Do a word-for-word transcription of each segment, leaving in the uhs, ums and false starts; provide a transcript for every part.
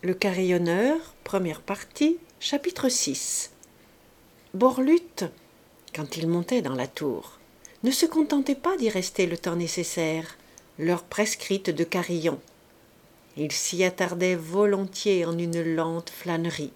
Le carillonneur, première partie, chapitre six. Borlutte, quand il montait dans la tour, ne se contentait pas d'y rester le temps nécessaire, l'heure prescrite de carillon. Il s'y attardait volontiers en une lente flânerie.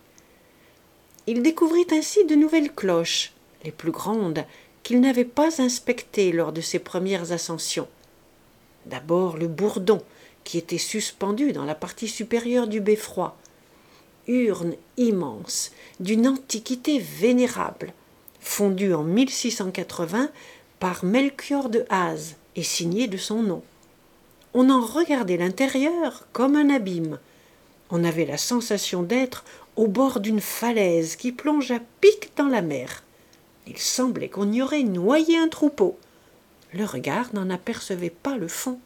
Il découvrit ainsi de nouvelles cloches, les plus grandes, qu'il n'avait pas inspectées lors de ses premières ascensions. D'abord le bourdon, qui était suspendu dans la partie supérieure du beffroi. Urne immense, d'une antiquité vénérable, fondue en mille six cent quatre-vingts par Melchior de Haz et signée de son nom. On en regardait l'intérieur comme un abîme. On avait la sensation d'être au bord d'une falaise qui plonge à pic dans la mer. Il semblait qu'on y aurait noyé un troupeau. Le regard n'en apercevait pas le fond.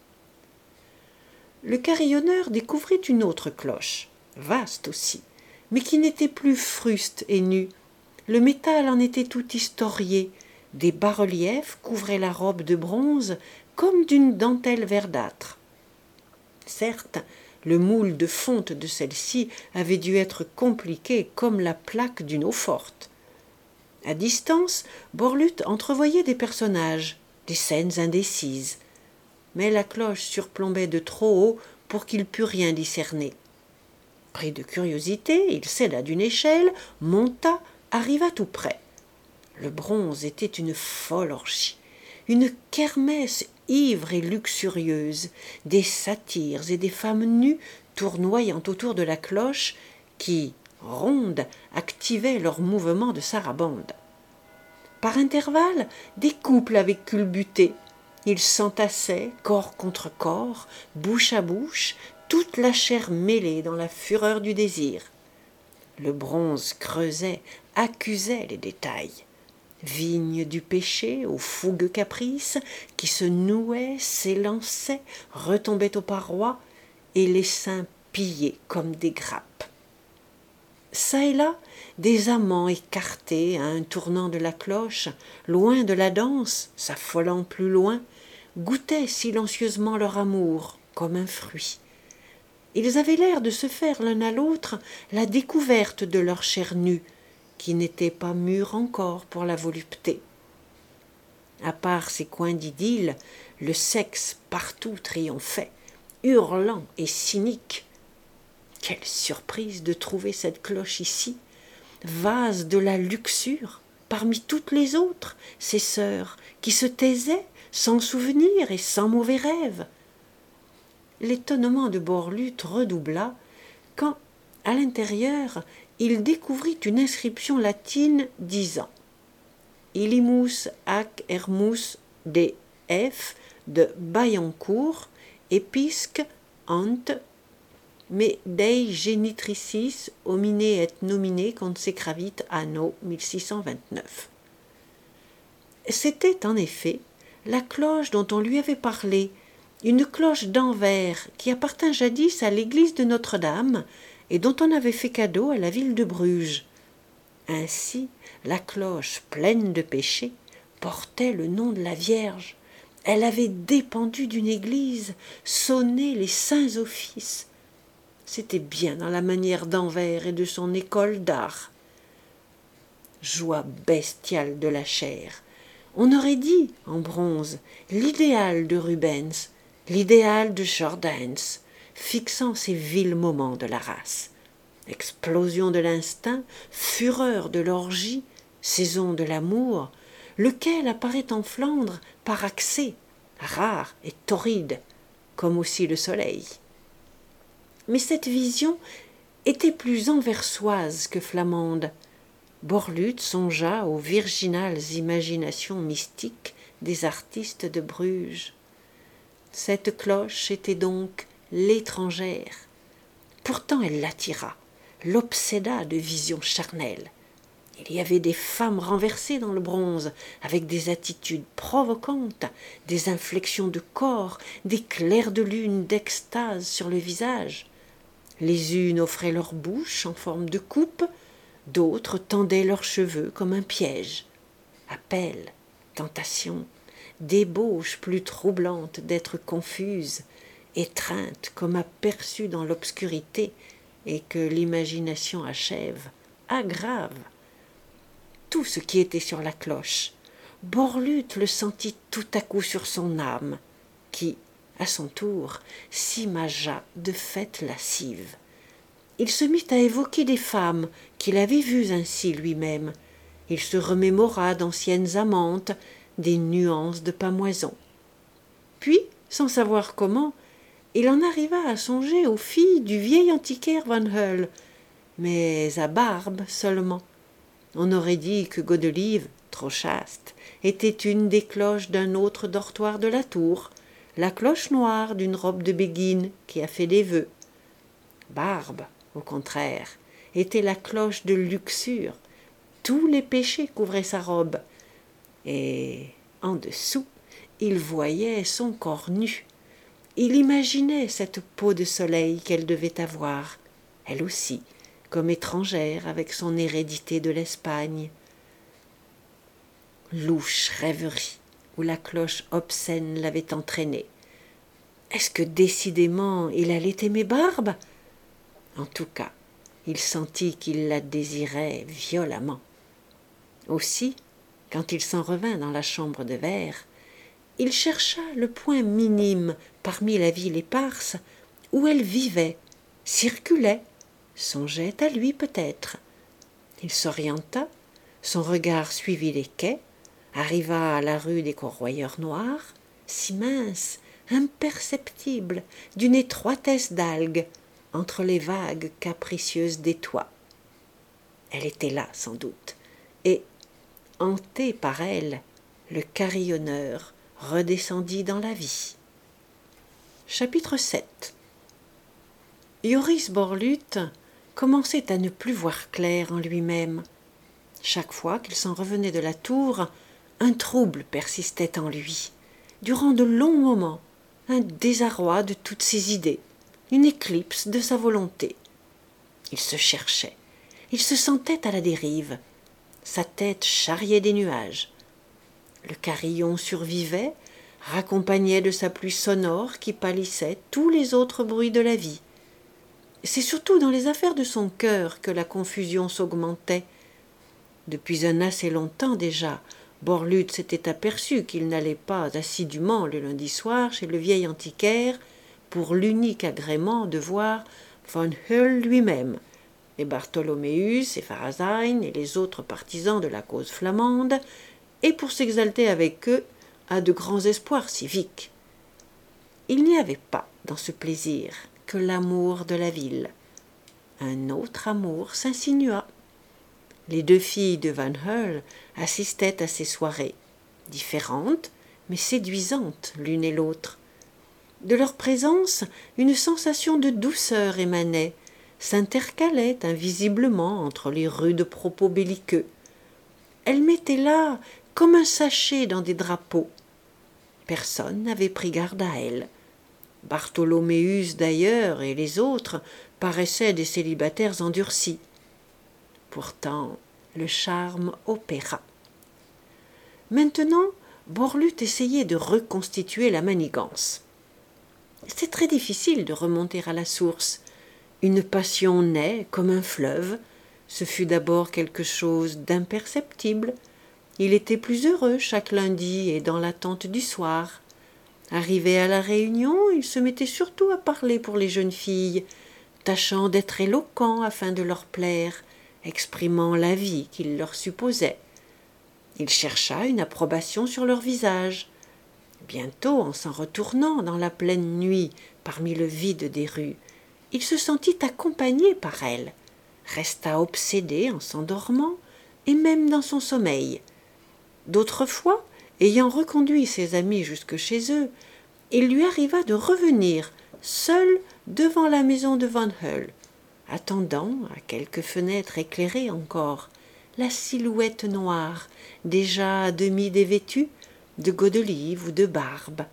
Le carillonneur découvrit une autre cloche, vaste aussi, mais qui n'était plus fruste et nue. Le métal en était tout historié, des bas-reliefs couvraient la robe de bronze comme d'une dentelle verdâtre. Certes, le moule de fonte de celle-ci avait dû être compliqué comme la plaque d'une eau-forte. À distance, Borlutte entrevoyait des personnages, des scènes indécises. Mais la cloche surplombait de trop haut pour qu'il pût rien discerner. Pris de curiosité, il s'aida d'une échelle, monta, arriva tout près. Le bronze était une folle orgie, une kermesse ivre et luxurieuse, des satyres et des femmes nues tournoyant autour de la cloche qui, ronde, activaient leurs mouvements de sarabande. Par intervalles, des couples avaient culbuté. Ils s'entassaient, corps contre corps, bouche à bouche, toute la chair mêlée dans la fureur du désir. Le bronze creusait, accusait les détails. Vigne du péché aux fougueux caprices qui se nouaient, s'élançaient, retombaient aux parois, et les seins pillés comme des grappes. Çà et là, des amants écartés à un tournant de la cloche, loin de la danse, s'affolant plus loin, goûtaient silencieusement leur amour comme un fruit. Ils avaient l'air de se faire l'un à l'autre la découverte de leur chair nue, qui n'était pas mûre encore pour la volupté. À part ces coins d'idylle, le sexe partout triomphait, hurlant et cynique. Quelle surprise de trouver cette cloche ici, vase de la luxure, parmi toutes les autres, ses sœurs, qui se taisaient, sans souvenir et sans mauvais rêve. L'étonnement de Borlutte redoubla quand, à l'intérieur, il découvrit une inscription latine disant « Illimus ac Hermus de F de Bayancourt, episque ant me dei genitricis homine et nomine consecravit anno mille six cent vingt-neuf. » C'était en effet la cloche dont on lui avait parlé, une cloche d'Anvers qui appartint jadis à l'église de Notre-Dame et dont on avait fait cadeau à la ville de Bruges. Ainsi, la cloche, pleine de péché, portait le nom de la Vierge. Elle avait dépendu d'une église, sonné les saints offices. C'était bien dans la manière d'Anvers et de son école d'art. Joie bestiale de la chair. On aurait dit, en bronze, l'idéal de Rubens, l'idéal de Jordaens, fixant ces vils moments de la race. Explosion de l'instinct, fureur de l'orgie, saison de l'amour, lequel apparaît en Flandre par accès, rare et torride, comme aussi le soleil. Mais cette vision était plus anversoise que flamande. Borlutte songea aux virginales imaginations mystiques des artistes de Bruges. Cette cloche était donc l'étrangère. Pourtant elle l'attira, l'obséda de visions charnelles. Il y avait des femmes renversées dans le bronze, avec des attitudes provocantes, des inflexions de corps, des clairs de lune d'extase sur le visage. Les unes offraient leur bouche en forme de coupe, d'autres tendaient leurs cheveux comme un piège. Appel, tentation, débauche plus troublante d'être confuse, étreinte comme aperçue dans l'obscurité, et que l'imagination achève, aggrave. Tout ce qui était sur la cloche, Borlute le sentit tout à coup sur son âme, qui, à son tour, s'imagea de fêtes lascives. Il se mit à évoquer des femmes qu'il avait vues ainsi lui-même. Il se remémora d'anciennes amantes, des nuances de pamoison. Puis, sans savoir comment, il en arriva à songer aux filles du vieil antiquaire Van Hull, mais à Barbe seulement. On aurait dit que Godelieve, trop chaste, était une des cloches d'un autre dortoir de la tour, la cloche noire d'une robe de béguine qui a fait des vœux. Barbe, au contraire, était la cloche de luxure. Tous les péchés couvraient sa robe. Et, en dessous, il voyait son corps nu. Il imaginait cette peau de soleil qu'elle devait avoir, elle aussi, comme étrangère avec son hérédité de l'Espagne. Louche rêverie où la cloche obscène l'avait entraîné. Est-ce que décidément il allait aimer Barbe? En tout cas, il sentit qu'il la désirait violemment. Aussi, quand il s'en revint dans la chambre de verre, il chercha le point minime parmi la ville éparse où elle vivait, circulait, songeait à lui peut-être. Il s'orienta, son regard suivit les quais, arriva à la rue des Corroyeurs Noirs, si mince, imperceptible, d'une étroitesse d'algues, entre les vagues capricieuses des toits. Elle était là, sans doute, et, hanté par elle, le carillonneur redescendit dans la vie. Chapitre sept. Joris Borlute commençait à ne plus voir clair en lui-même. Chaque fois qu'il s'en revenait de la tour, un trouble persistait en lui, durant de longs moments, un désarroi de toutes ses idées, une éclipse de sa volonté. Il se cherchait, il se sentait à la dérive, sa tête charriait des nuages. Le carillon survivait, raccompagnait de sa pluie sonore qui pâlissait tous les autres bruits de la vie. C'est surtout dans les affaires de son cœur que la confusion s'augmentait. Depuis un assez long temps déjà, Borlute s'était aperçu qu'il n'allait pas assidûment le lundi soir chez le vieil antiquaire pour l'unique agrément de voir Van Hull lui-même, et Bartholoméus et Farasin et les autres partisans de la cause flamande, et pour s'exalter avec eux à de grands espoirs civiques. Il n'y avait pas dans ce plaisir que l'amour de la ville. Un autre amour s'insinua. Les deux filles de Van Hull assistaient à ces soirées, différentes mais séduisantes l'une et l'autre. De leur présence, une sensation de douceur émanait, s'intercalait invisiblement entre les rudes propos belliqueux. Elles mettaient là comme un sachet dans des drapeaux. Personne n'avait pris garde à elles. Bartholoméus d'ailleurs et les autres paraissaient des célibataires endurcis. Pourtant, le charme opéra. Maintenant, Borlute essayait de reconstituer la manigance. C'est très difficile de remonter à la source. Une passion naît comme un fleuve. Ce fut d'abord quelque chose d'imperceptible. Il était plus heureux chaque lundi et dans l'attente du soir. Arrivé à la réunion, il se mettait surtout à parler pour les jeunes filles, tâchant d'être éloquent afin de leur plaire, exprimant l'avis qu'il leur supposait. Il chercha une approbation sur leur visage. Bientôt, en s'en retournant dans la pleine nuit parmi le vide des rues, il se sentit accompagné par elles, resta obsédé en s'endormant et même dans son sommeil. D'autres fois, ayant reconduit ses amis jusque chez eux, il lui arriva de revenir, seul devant la maison de Van Hull, attendant, à quelques fenêtres éclairées encore, la silhouette noire, déjà à demi dévêtue, de Godelieve ou de Barbe.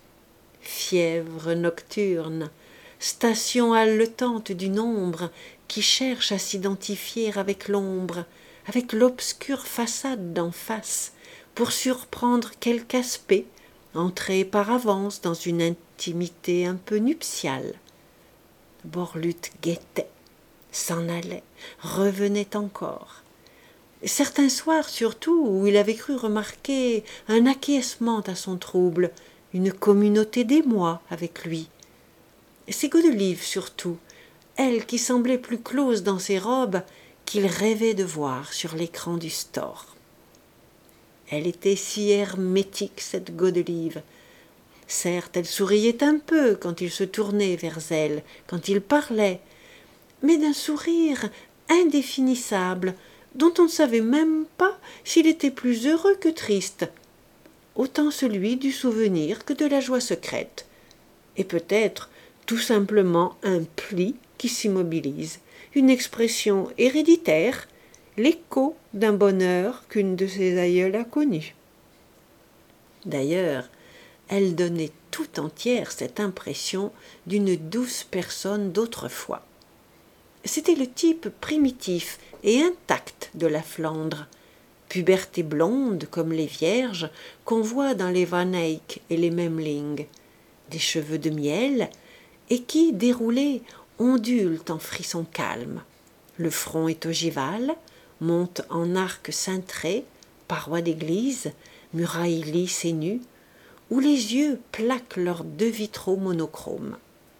Fièvre nocturne, station haletante d'une ombre qui cherche à s'identifier avec l'ombre, avec l'obscure façade d'en face, pour surprendre quelque aspect, entré par avance dans une intimité un peu nuptiale. Borlute guettait. s'en allait, revenait encore. Certains soirs surtout où il avait cru remarquer un acquiescement à son trouble, une communauté d'émoi avec lui. C'est Godelieve surtout, elle qui semblait plus close dans ses robes, qu'il rêvait de voir sur l'écran du store. Elle était si hermétique, cette Godelieve. Certes, elle souriait un peu quand il se tournait vers elle, quand il parlait, mais d'un sourire indéfinissable, dont on ne savait même pas s'il était plus heureux que triste, autant celui du souvenir que de la joie secrète, et peut-être tout simplement un pli qui s'immobilise, une expression héréditaire, l'écho d'un bonheur qu'une de ses aïeules a connu. D'ailleurs, elle donnait tout entière cette impression d'une douce personne d'autrefois. C'était le type primitif et intact de la Flandre, puberté blonde comme les vierges qu'on voit dans les Van Eyck et les Memling, des cheveux de miel et qui, déroulés, ondulent en frissons calmes. Le front est ogival, monte en arc cintré, parois d'église, murailles lisses et nues, où les yeux plaquent leurs deux vitraux monochromes.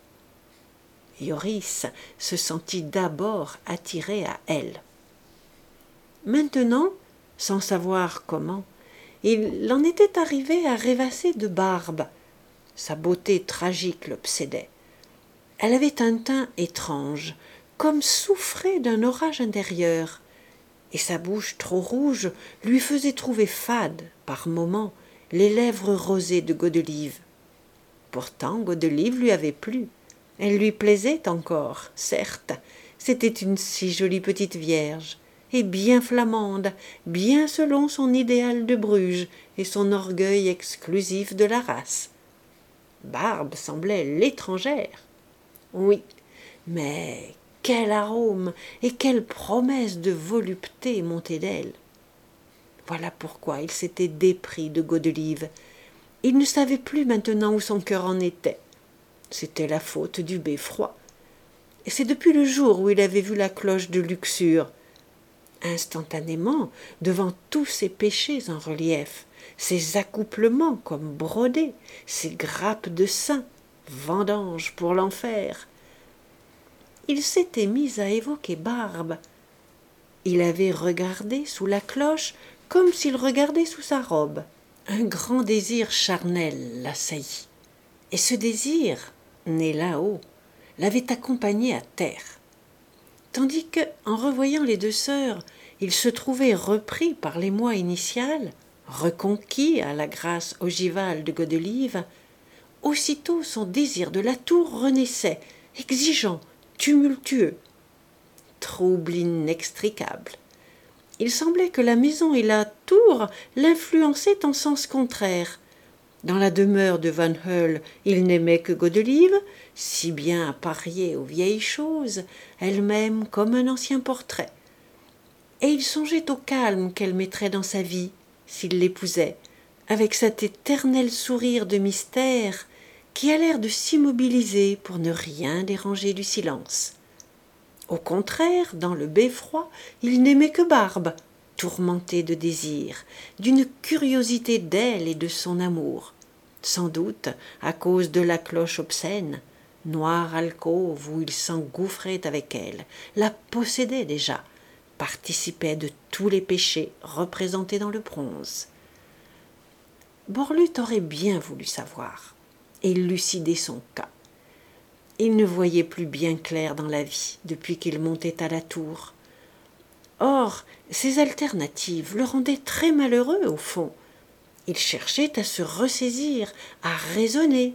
Joris se sentit d'abord attiré à elle. Maintenant, sans savoir comment, il en était arrivé à rêvasser de Barbe. Sa beauté tragique l'obsédait. Elle avait un teint étrange, comme souffré d'un orage intérieur, et sa bouche trop rouge lui faisait trouver fades, par moments, les lèvres rosées de Godelieve. Pourtant, Godelieve lui avait plu. Elle lui plaisait encore, certes, c'était une si jolie petite vierge, et bien flamande, bien selon son idéal de Bruges et son orgueil exclusif de la race. Barbe semblait l'étrangère. Oui, mais quel arôme et quelle promesse de volupté montait d'elle. Voilà pourquoi il s'était dépris de Godelieve. Il ne savait plus maintenant où son cœur en était. C'était la faute du beffroi. Et c'est depuis le jour où il avait vu la cloche de Luxure. Instantanément, devant tous ses péchés en relief, ses accouplements comme brodés, ses grappes de sein, vendanges pour l'enfer, il s'était mis à évoquer Barbe. Il avait regardé sous la cloche comme s'il regardait sous sa robe. Un grand désir charnel l'assaillit. Et ce désir, né là-haut, l'avait accompagné à terre. Tandis que, en revoyant les deux sœurs, il se trouvait repris par l'émoi initial, reconquis à la grâce ogivale de Godelieve, aussitôt son désir de la tour renaissait, exigeant, tumultueux. Trouble inextricable. Il semblait que la maison et la tour l'influençaient en sens contraire. Dans la demeure de Van Heul, il n'aimait que Godelieve, si bien appariée aux vieilles choses, elle-même comme un ancien portrait. Et il songeait au calme qu'elle mettrait dans sa vie, s'il l'épousait, avec cet éternel sourire de mystère qui a l'air de s'immobiliser pour ne rien déranger du silence. Au contraire, dans le beffroi, il n'aimait que Barbe, tourmentée de désir, d'une curiosité d'elle et de son amour, sans doute à cause de la cloche obscène, noire alcôve où il s'engouffrait avec elle, la possédait déjà, participait de tous les péchés représentés dans le bronze. Borluth aurait bien voulu savoir et élucider son cas. Il ne voyait plus bien clair dans la vie depuis qu'il montait à la tour. Or, ces alternatives le rendaient très malheureux au fond. Il cherchait à se ressaisir, à raisonner.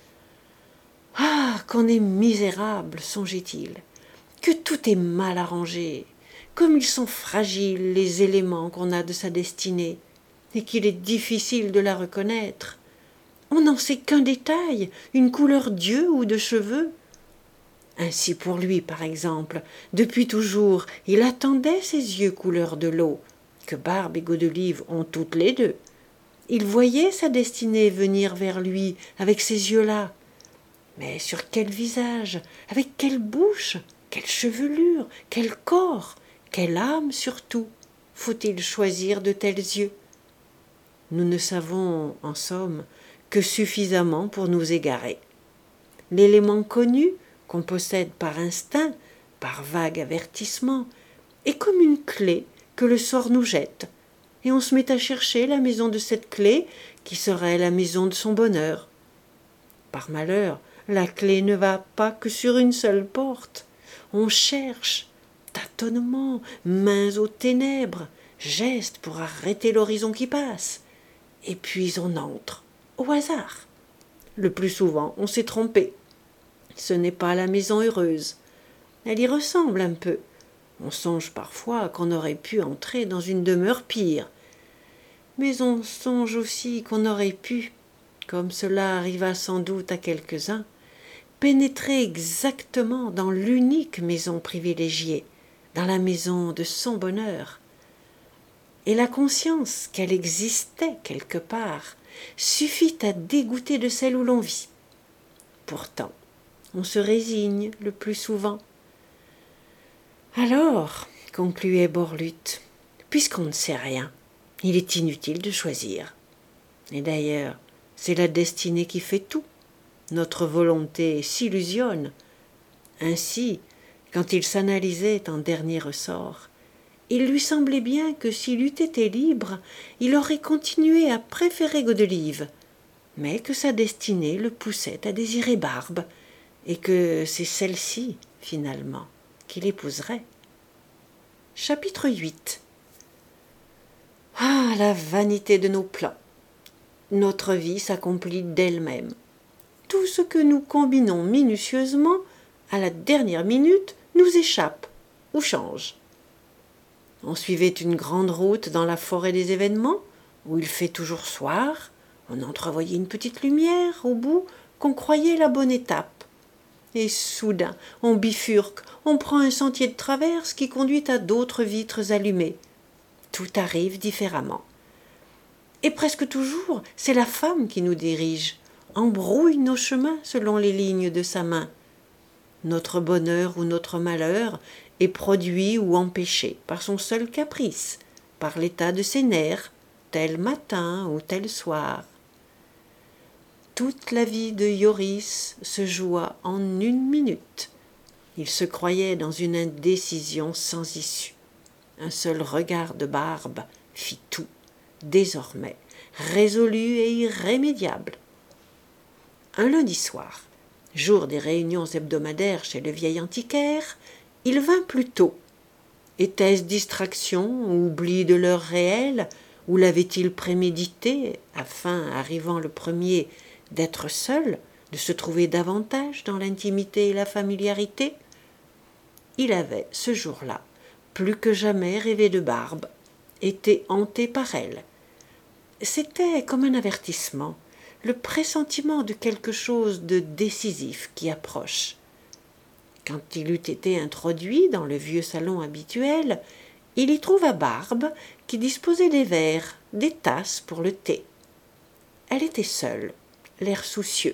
« Ah, qu'on est misérable, songeait-il, que tout est mal arrangé, comme ils sont fragiles les éléments qu'on a de sa destinée, et qu'il est difficile de la reconnaître. On n'en sait qu'un détail, une couleur d'yeux ou de cheveux. Ainsi pour lui, par exemple, depuis toujours, il attendait ces yeux couleur de l'eau, que Barbe et Godelieve ont toutes les deux. Il voyait sa destinée venir vers lui avec ces yeux-là. Mais sur quel visage, avec quelle bouche? Quelle chevelure, quel corps, quelle âme surtout faut-il choisir de tels yeux? Nous ne savons, en somme, que suffisamment pour nous égarer. L'élément connu, qu'on possède par instinct, par vague avertissement, est comme une clé que le sort nous jette, et on se met à chercher la maison de cette clé qui serait la maison de son bonheur. Par malheur, la clé ne va pas que sur une seule porte. On cherche, tâtonnement, mains aux ténèbres, gestes pour arrêter l'horizon qui passe, et puis on entre, au hasard. Le plus souvent, on s'est trompé. Ce n'est pas la maison heureuse. Elle y ressemble un peu. On songe parfois qu'on aurait pu entrer dans une demeure pire. Mais on songe aussi qu'on aurait pu, comme cela arriva sans doute à quelques-uns, pénétrer exactement dans l'unique maison privilégiée, dans la maison de son bonheur. Et la conscience qu'elle existait quelque part suffit à dégoûter de celle où l'on vit. Pourtant, on se résigne le plus souvent. Alors, concluait Borlutte, puisqu'on ne sait rien, il est inutile de choisir. Et d'ailleurs, c'est la destinée qui fait tout. Notre volonté s'illusionne. Ainsi, quand il s'analysait en dernier ressort, il lui semblait bien que s'il eût été libre, il aurait continué à préférer Godelieve, mais que sa destinée le poussait à désirer Barbe, et que c'est celle-ci, finalement, qu'il épouserait. Chapitre huit. Ah, la vanité de nos plans! Notre vie s'accomplit d'elle-même. Tout ce que nous combinons minutieusement, à la dernière minute, nous échappe ou change. On suivait une grande route dans la forêt des événements, où il fait toujours soir, on entrevoyait une petite lumière au bout qu'on croyait la bonne étape. Et soudain, on bifurque, on prend un sentier de traverse qui conduit à d'autres vitres allumées. Tout arrive différemment. Et presque toujours, c'est la femme qui nous dirige, embrouille nos chemins selon les lignes de sa main. Notre bonheur ou notre malheur est produit ou empêché par son seul caprice, par l'état de ses nerfs, tel matin ou tel soir. Toute la vie de Yoris se joua en une minute. Il se croyait dans une indécision sans issue. Un seul regard de Barbe fit tout, désormais, résolu et irrémédiable. Un lundi soir, jour des réunions hebdomadaires chez le vieil antiquaire, il vint plus tôt. Était-ce distraction ou oubli de l'heure réelle, ou l'avait-il prémédité, afin, arrivant le premier, d'être seul, de se trouver davantage dans l'intimité et la familiarité? Il avait, ce jour-là, plus que jamais rêvé de Barbe, été hanté par elle. C'était comme un avertissement, le pressentiment de quelque chose de décisif qui approche. Quand il eut été introduit dans le vieux salon habituel, il y trouva Barbe qui disposait des verres, des tasses pour le thé. Elle était seule, l'air soucieux.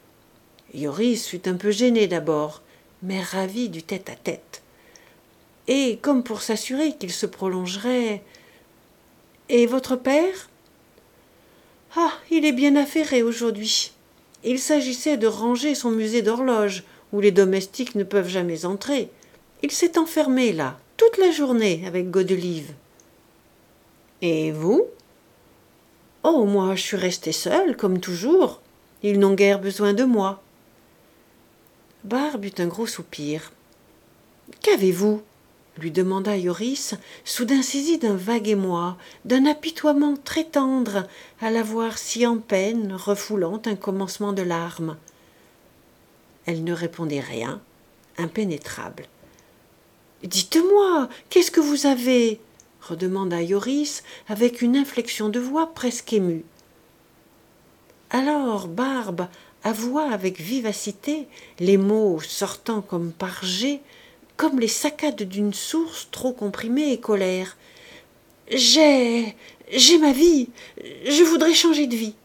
Yoris fut un peu gêné d'abord, mais ravi du tête-à-tête. Et, comme pour s'assurer qu'il se prolongerait, « Et votre père ?»« Ah, il est bien affairé aujourd'hui. Il s'agissait de ranger son musée d'horloge, où les domestiques ne peuvent jamais entrer. Il s'est enfermé là, toute la journée, avec Godelieve. »« Et vous ?»« Oh, moi, je suis restée seule, comme toujours. Ils n'ont guère besoin de moi. » Barbe eut un gros soupir. « Qu'avez-vous ?» lui demanda Yoris, soudain saisi d'un vague émoi, d'un apitoiement très tendre, à la voir si en peine, refoulant un commencement de larmes. Elle ne répondait rien, impénétrable. « Dites-moi, qu'est-ce que vous avez ?» redemanda Yoris avec une inflexion de voix presque émue. Alors Barbe avoua avec vivacité, les mots sortant comme par jet, comme les saccades d'une source trop comprimée et colère. « J'ai... j'ai ma vie. Je voudrais changer de vie. »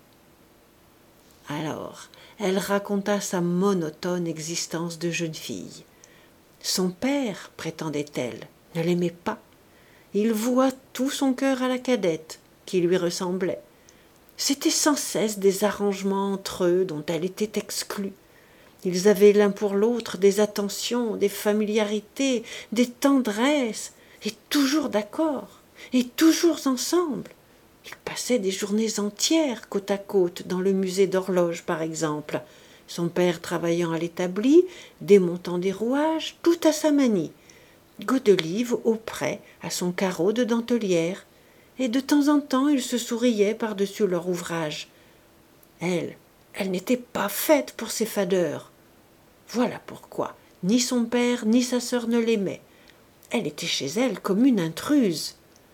Alors, elle raconta sa monotone existence de jeune fille. Son père, prétendait-elle, ne l'aimait pas. Il voua tout son cœur à la cadette, qui lui ressemblait. C'étaient sans cesse des arrangements entre eux dont elle était exclue. Ils avaient l'un pour l'autre des attentions, des familiarités, des tendresses, et toujours d'accord, et toujours ensemble. Ils passaient des journées entières côte à côte dans le musée d'horloge, par exemple, son père travaillant à l'établi, démontant des rouages, tout à sa manie, Godelive auprès, à son carreau de dentelière, et de temps en temps ils se souriaient par-dessus leur ouvrage. Elle, elle n'était pas faite pour ces fadeurs. Voilà pourquoi ni son père ni sa sœur ne l'aimaient. Elle était chez elle comme une intruse.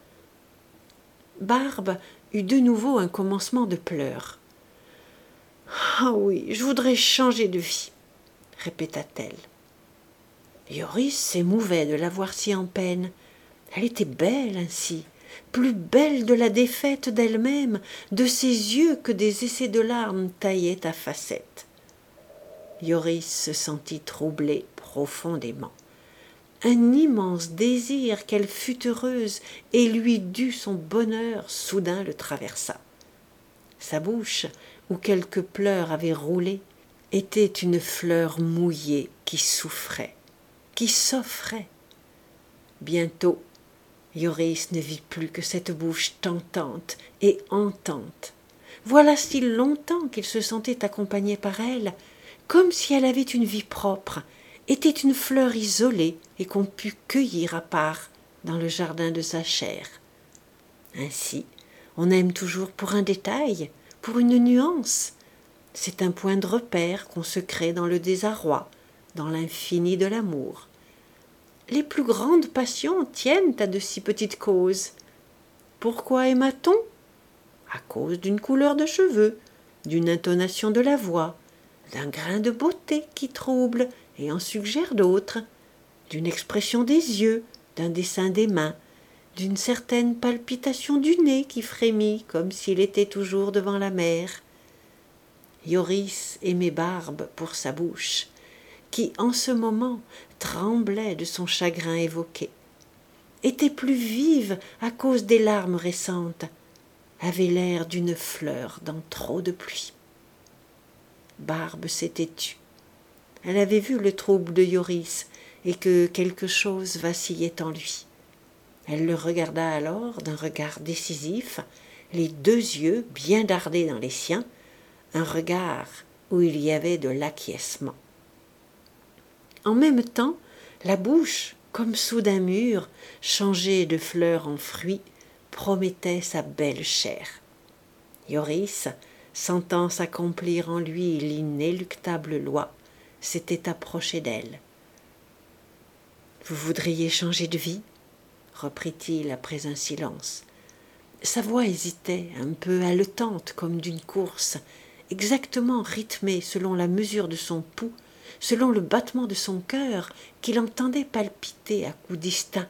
Barbe eut de nouveau un commencement de pleurs. « Ah oui, je voudrais changer de vie, » répéta-t-elle. Yoris s'émouvait de la voir si en peine. Elle était belle ainsi, plus belle de la défaite d'elle-même, de ses yeux que des essais de larmes taillaient à facettes. Yoris se sentit troublé profondément. Un immense désir qu'elle fût heureuse et lui dût son bonheur soudain le traversa. Sa bouche, où quelques pleurs avaient roulé, était une fleur mouillée qui souffrait, qui s'offrait. Bientôt, Yoris ne vit plus que cette bouche tentante et hantante. Voilà si longtemps qu'il se sentait accompagné par elle, comme si elle avait une vie propre, était une fleur isolée et qu'on pût cueillir à part dans le jardin de sa chair. Ainsi, on aime toujours pour un détail, pour une nuance. C'est un point de repère qu'on se crée dans le désarroi, dans l'infini de l'amour. Les plus grandes passions tiennent à de si petites causes. Pourquoi aima-t-on ? À cause d'une couleur de cheveux, d'une intonation de la voix, d'un grain de beauté qui trouble et en suggère d'autres, d'une expression des yeux, d'un dessin des mains, d'une certaine palpitation du nez qui frémit comme s'il était toujours devant la mer. Yoris aimait Barbe pour sa bouche, qui en ce moment tremblait de son chagrin évoqué, était plus vive à cause des larmes récentes, avait l'air d'une fleur dans trop de pluie. Barbe s'était tue. Elle avait vu le trouble de Yoris et que quelque chose vacillait en lui. Elle le regarda alors d'un regard décisif, les deux yeux bien dardés dans les siens, un regard où il y avait de l'acquiescement. En même temps, la bouche, comme sous d'un mur, changée de fleur en fruit, promettait sa belle chair. Yoris, sentant s'accomplir en lui l'inéluctable loi, s'était approché d'elle. « Vous voudriez changer de vie ?» reprit-il après un silence. Sa voix hésitait, un peu haletante comme d'une course, exactement rythmée selon la mesure de son pouls, selon le battement de son cœur qu'il entendait palpiter à coups distincts.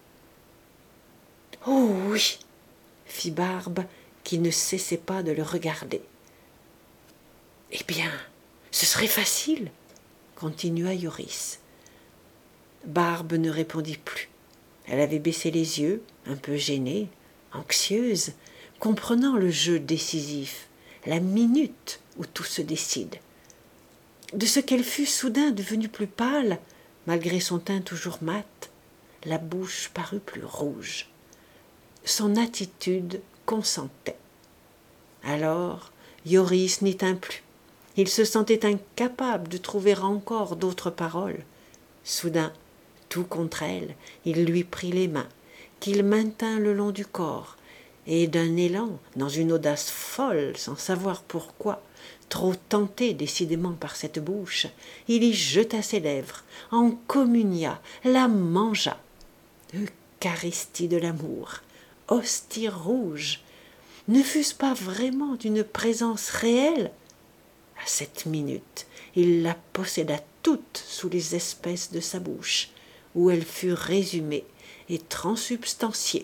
« Oh oui !» fit Barbe, qui ne cessait pas de le regarder. « Eh bien, ce serait facile !» continua Yoris. Barbe ne répondit plus. Elle avait baissé les yeux, un peu gênée, anxieuse, comprenant le jeu décisif, la minute où tout se décide. De ce qu'elle fut soudain devenue plus pâle, malgré son teint toujours mat, la bouche parut plus rouge. Son attitude consentait. Alors, Yoris n'y tint plus. Il se sentait incapable de trouver encore d'autres paroles. Soudain, tout contre elle, il lui prit les mains, qu'il maintint le long du corps, et d'un élan, dans une audace folle, sans savoir pourquoi, trop tenté décidément par cette bouche, il y jeta ses lèvres, en communia, la mangea. Eucharistie de l'amour, hostie rouge, ne fût-ce pas vraiment d'une présence réelle ? À cette minute, il la posséda toute sous les espèces de sa bouche, où elle fut résumée et transsubstantiée.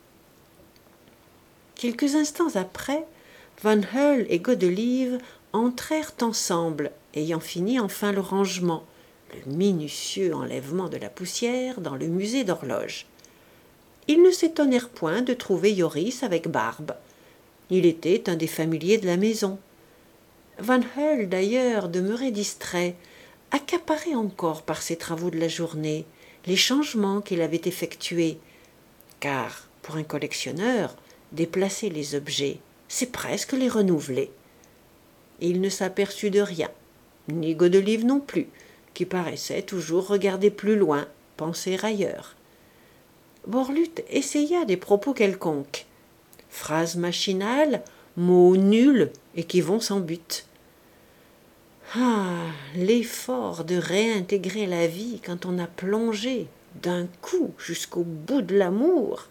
Quelques instants après, Van Hoel et Godelive entrèrent ensemble, ayant fini enfin le rangement, le minutieux enlèvement de la poussière dans le musée d'horloge. Ils ne s'étonnèrent point de trouver Joris avec Barbe. Il était un des familiers de la maison. Van Hoel, d'ailleurs, demeurait distrait, accaparé encore par ses travaux de la journée, les changements qu'il avait effectués, car, pour un collectionneur, déplacer les objets, c'est presque les renouveler. Il ne s'aperçut de rien, ni Godelieve non plus, qui paraissait toujours regarder plus loin, penser ailleurs. Borlutte essaya des propos quelconques. Phrases machinales, mots nuls et qui vont sans but. Ah, l'effort de réintégrer la vie quand on a plongé d'un coup jusqu'au bout de l'amour.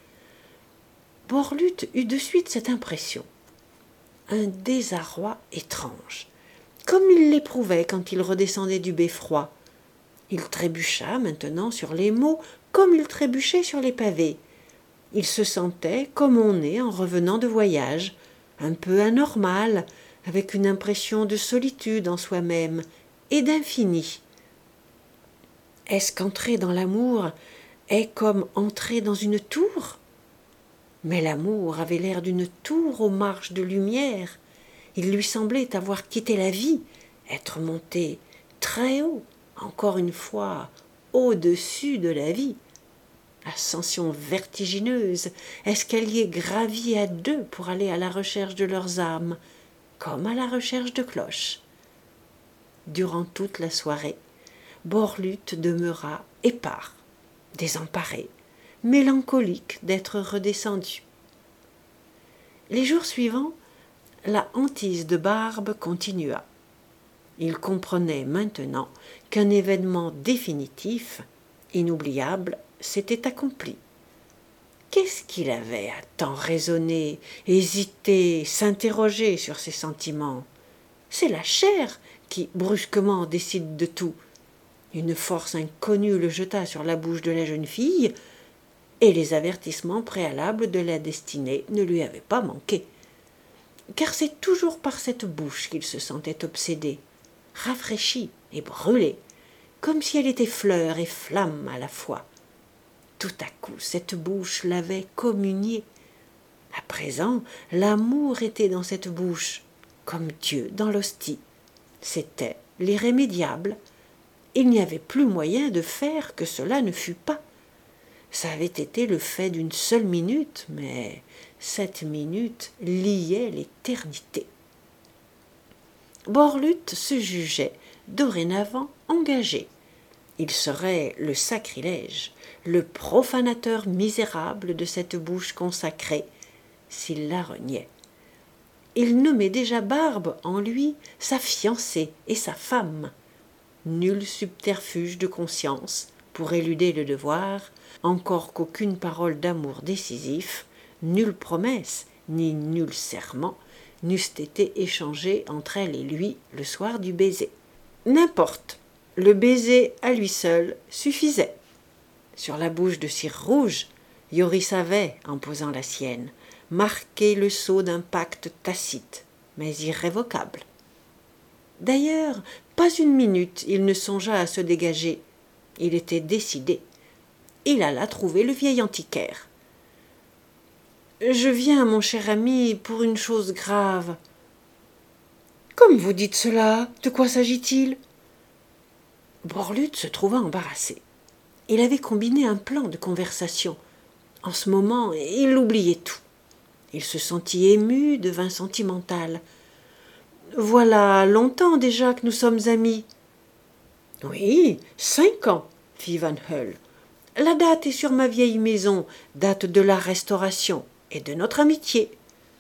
Borlutte eut de suite cette impression, un désarroi étrange, comme il l'éprouvait quand il redescendait du beffroi. Il trébucha maintenant sur les mots comme il trébuchait sur les pavés. Il se sentait comme on est en revenant de voyage, un peu anormal, avec une impression de solitude en soi-même et d'infini. Est-ce qu'entrer dans l'amour est comme entrer dans une tour ? Mais l'amour avait l'air d'une tour aux marches de lumière. Il lui semblait avoir quitté la vie, être monté très haut, encore une fois, au-dessus de la vie. Ascension vertigineuse, escalier gravi à deux pour aller à la recherche de leurs âmes, comme à la recherche de cloches. Durant toute la soirée, Borlutte demeura épars, désemparé, mélancolique d'être redescendu. Les jours suivants, la hantise de Barbe continua. Il comprenait maintenant qu'un événement définitif, inoubliable, s'était accompli. Qu'est-ce qu'il avait à tant raisonner, hésiter, s'interroger sur ses sentiments ? C'est la chair qui, brusquement, décide de tout. Une force inconnue le jeta sur la bouche de la jeune fille, et les avertissements préalables de la destinée ne lui avaient pas manqué. Car c'est toujours par cette bouche qu'il se sentait obsédé, rafraîchi et brûlé, comme si elle était fleur et flamme à la fois. Tout à coup, cette bouche l'avait communié. À présent, l'amour était dans cette bouche, comme Dieu dans l'hostie. C'était l'irrémédiable. Il n'y avait plus moyen de faire que cela ne fût pas. Ça avait été le fait d'une seule minute, mais cette minute liait l'éternité. Borlutte se jugeait dorénavant engagé. Il serait le sacrilège, le profanateur misérable de cette bouche consacrée, s'il la reniait. Il nommait déjà Barbe en lui sa fiancée et sa femme. Nul subterfuge de conscience pour éluder le devoir, encore qu'aucune parole d'amour décisif, nulle promesse, ni nul serment n'eussent été échangés entre elle et lui le soir du baiser. N'importe, le baiser à lui seul suffisait. Sur la bouche de cire rouge, Joris avait, en posant la sienne, marqué le sceau d'un pacte tacite, mais irrévocable. D'ailleurs, pas une minute il ne songea à se dégager. Il était décidé. Il alla trouver le vieil antiquaire. « Je viens, mon cher ami, pour une chose grave. »« Comme vous dites cela, de quoi s'agit-il » Borlutte se trouva embarrassé. Il avait combiné un plan de conversation. En ce moment, il oubliait tout. Il se sentit ému, devint sentimental. « Voilà longtemps déjà que nous sommes amis. »« Oui, cinq ans, » fit Van Hoel. « La date est sur ma vieille maison, date de la Restauration et de notre amitié. »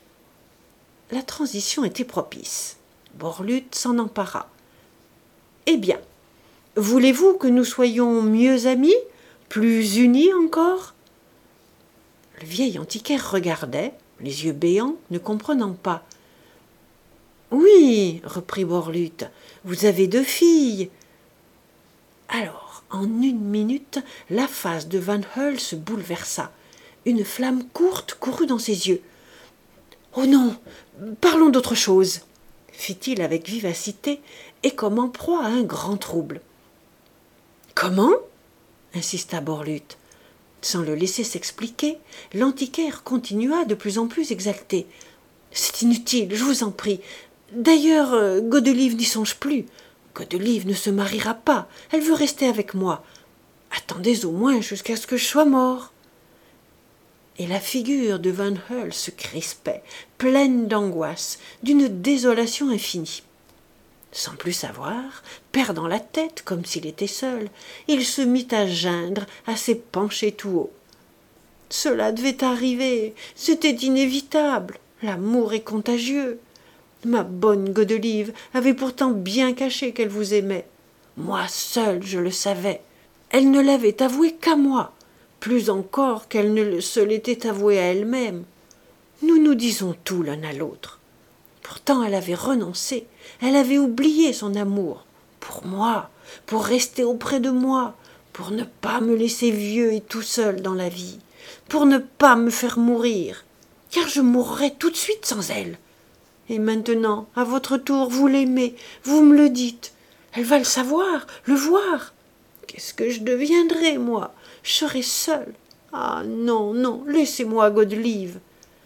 La transition était propice. Borlutte s'en empara. « Eh bien, voulez-vous que nous soyons mieux amis, plus unis encore ?» Le vieil antiquaire regardait, les yeux béants, ne comprenant pas. « Oui, reprit Borlutte, vous avez deux filles. » Alors, en une minute, la face de Van Hoel se bouleversa. Une flamme courte courut dans ses yeux. « Oh non, parlons d'autre chose !» fit-il avec vivacité et comme en proie à un grand trouble. Comment ? insista Borlutte. Sans le laisser s'expliquer, l'antiquaire continua de plus en plus exalté. C'est inutile, je vous en prie. D'ailleurs, euh, Godelieve n'y songe plus. Godelieve ne se mariera pas, elle veut rester avec moi. Attendez au moins jusqu'à ce que je sois mort. Et la figure de Van Hoel se crispait, pleine d'angoisse, d'une désolation infinie. Sans plus savoir, perdant la tête comme s'il était seul, il se mit à geindre, à s'épancher tout haut. Cela devait arriver, c'était inévitable, l'amour est contagieux. Ma bonne Godelieve avait pourtant bien caché qu'elle vous aimait. Moi seule je le savais. Elle ne l'avait avoué qu'à moi, plus encore qu'elle ne se l'était avoué à elle-même. Nous nous disons tout l'un à l'autre. Pourtant elle avait renoncé, elle avait oublié son amour, pour moi, pour rester auprès de moi, pour ne pas me laisser vieux et tout seul dans la vie, pour ne pas me faire mourir, car je mourrais tout de suite sans elle. Et maintenant, à votre tour, vous l'aimez, vous me le dites. Elle va le savoir, le voir. Qu'est-ce que je deviendrai, moi ? Je serai seule. Ah non, non, laissez-moi Godelieve.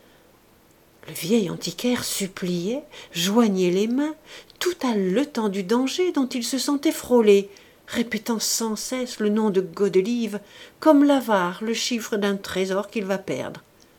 Le vieil antiquaire suppliait, joignait les mains, tout haletant du danger dont il se sentait frôlé, répétant sans cesse le nom de Godelieve, comme l'avare le chiffre d'un trésor qu'il va perdre.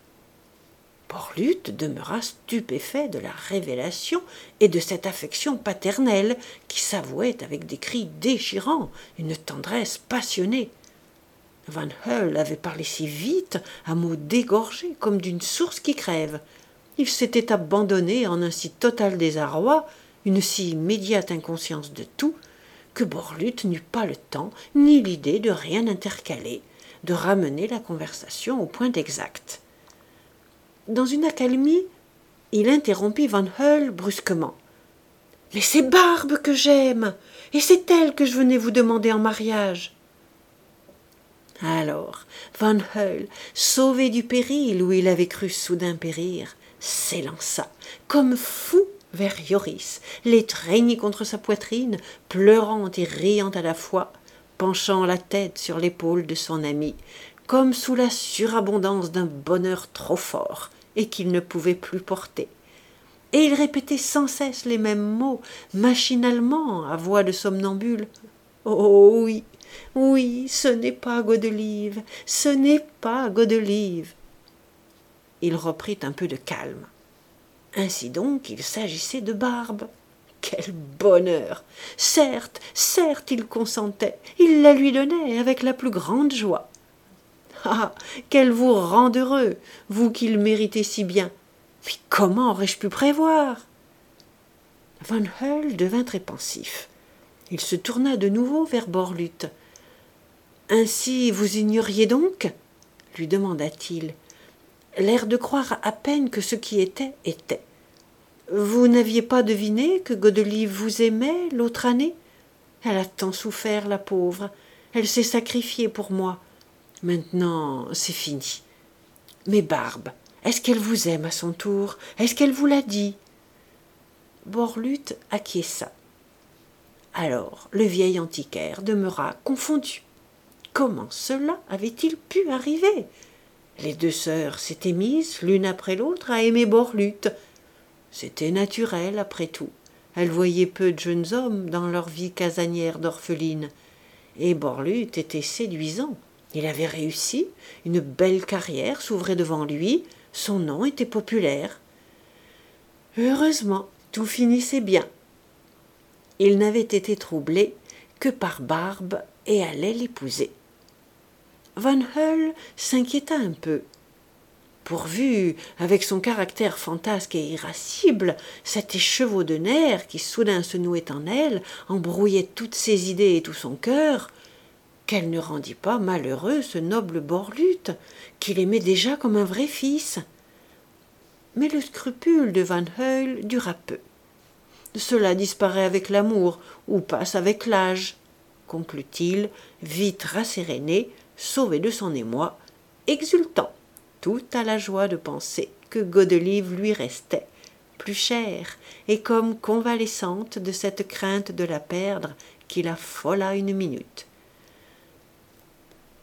Borlutte demeura stupéfait de la révélation et de cette affection paternelle qui s'avouait avec des cris déchirants, une tendresse passionnée. Van Hoel avait parlé si vite, à mots dégorgés comme d'une source qui crève. Il s'était abandonné en un si total désarroi, une si immédiate inconscience de tout, que Borlutte n'eut pas le temps ni l'idée de rien intercaler, de ramener la conversation au point exact. Dans une accalmie, il interrompit Van Hoel brusquement. « Mais c'est Barbe que j'aime, et c'est elle que je venais vous demander en mariage. » Alors, Van Hoel, sauvé du péril où il avait cru soudain périr, s'élança, comme fou, vers Joris, l'étreignit contre sa poitrine, pleurant et riant à la fois, penchant la tête sur l'épaule de son ami, comme sous la surabondance d'un bonheur trop fort et qu'il ne pouvait plus porter. Et il répétait sans cesse les mêmes mots, machinalement, à voix de somnambule. « Oh oui, oui, ce n'est pas Godelieve, ce n'est pas Godelieve. » Il reprit un peu de calme. Ainsi donc, il s'agissait de Barbe. Quel bonheur! Certes, certes, il consentait, il la lui donnait avec la plus grande joie. Ah, qu'elle vous rende heureux, vous qui le méritez si bien. Mais comment aurais-je pu prévoir? Van Hoel devint très pensif. Il se tourna de nouveau vers Borlutte. « Ainsi vous ignoriez donc ?» lui demanda-t-il, l'air de croire à peine que ce qui était, était. « Vous n'aviez pas deviné que Godelieve vous aimait l'autre année? Elle a tant souffert, la pauvre. Elle s'est sacrifiée pour moi. Maintenant, c'est fini. Mais Barbe, est-ce qu'elle vous aime à son tour? Est-ce qu'elle vous l'a dit ?» Borlutte acquiesça. Alors le vieil antiquaire demeura confondu. Comment cela avait-il pu arriver? Les deux sœurs s'étaient mises, l'une après l'autre, à aimer Borlutte. C'était naturel, après tout. Elles voyaient peu de jeunes hommes dans leur vie casanière d'orpheline. Et Borlutte était séduisant. Il avait réussi, une belle carrière s'ouvrait devant lui, son nom était populaire. Heureusement, tout finissait bien. Il n'avait été troublé que par Barbe et allait l'épouser. Van Hoel s'inquiéta un peu. Pourvu, avec son caractère fantasque et irascible, cet écheveau de nerfs qui soudain se nouait en elle, embrouillait toutes ses idées et tout son cœur, qu'elle ne rendit pas malheureux ce noble Borlutte, qu'il aimait déjà comme un vrai fils. Mais le scrupule de Van Hoel dura peu. Cela disparaît avec l'amour, ou passe avec l'âge, conclut-il, vite rasséréné, sauvé de son émoi, exultant, tout à la joie de penser que Godelieve lui restait, plus chère, et comme convalescente de cette crainte de la perdre qui l'affola une minute.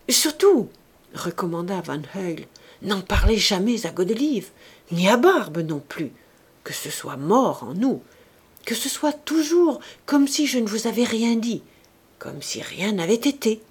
Surtout, recommanda Van Heuil, n'en parlez jamais à Godelieve, ni à Barbe non plus, que ce soit mort en nous, que ce soit toujours comme si je ne vous avais rien dit, comme si rien n'avait été.